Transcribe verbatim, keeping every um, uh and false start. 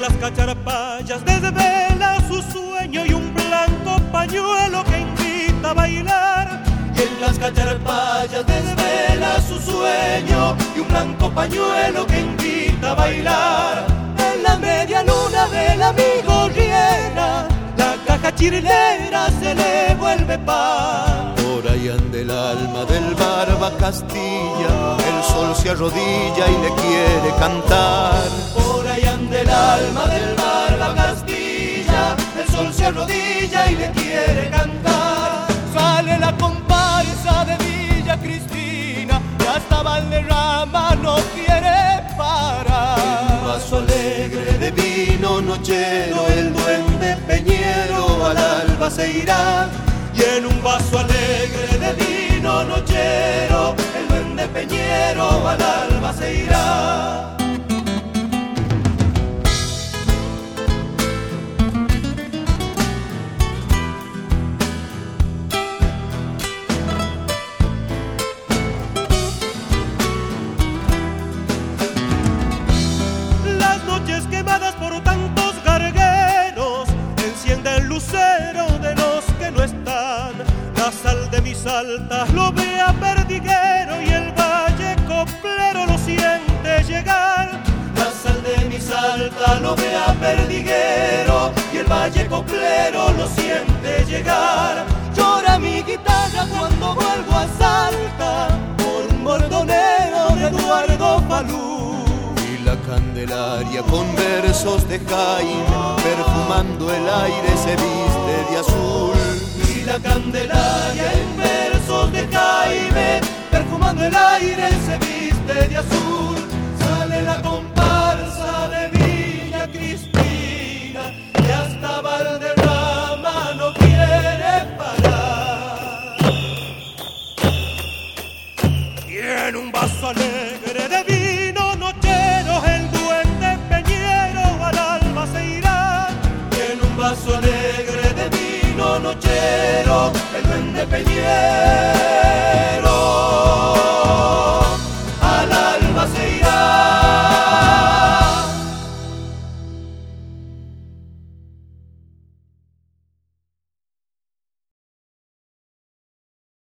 las cacharpallas desvela su sueño y un blanco pañuelo que invita a bailar. Y en las cacharpallas desvela su sueño y un blanco pañuelo que invita a bailar. En la media luna del amigo Riera, la caja chirlera se le vuelve pan. Por ahí anda el alma del Barba Castilla, el sol se arrodilla y le quiere cantar. Por ahí anda el alma del Barba Castilla, el sol se arrodilla y le quiere cantar. Sale la comparsa de Villa Cristina y hasta Valderrama no quiere parar. Un vaso alegre de vino nochero, el duende Peñero al alba se irá. Y en un vaso alegre de vino nochero, el duende Peñero al alba se irá. Las noches quemadas por tantos gargueros enciende el lucero de los que no están. La sal de mis altas lo ve a Perdiguero y el valle coplero lo siente llegar. La sal de mis altas lo ve a Perdiguero y el valle coplero lo siente llegar. Llora mi guitarra cuando vuelvo a Salta por un bordoneo de Eduardo Falú. Y la Candelaria con versos de Jaime, perfumando el aire se viste de azul. Y la Candelaria en versos de Jaime, perfumando el aire se viste de azul. Sale la comparsa de Villa Cristina y hasta Valderrama no quiere parar. Y en un vaso alegre de vino nochero, el duende Peñero al alba se irá. Y en un vaso alegre de vino nochero, el duende Peñero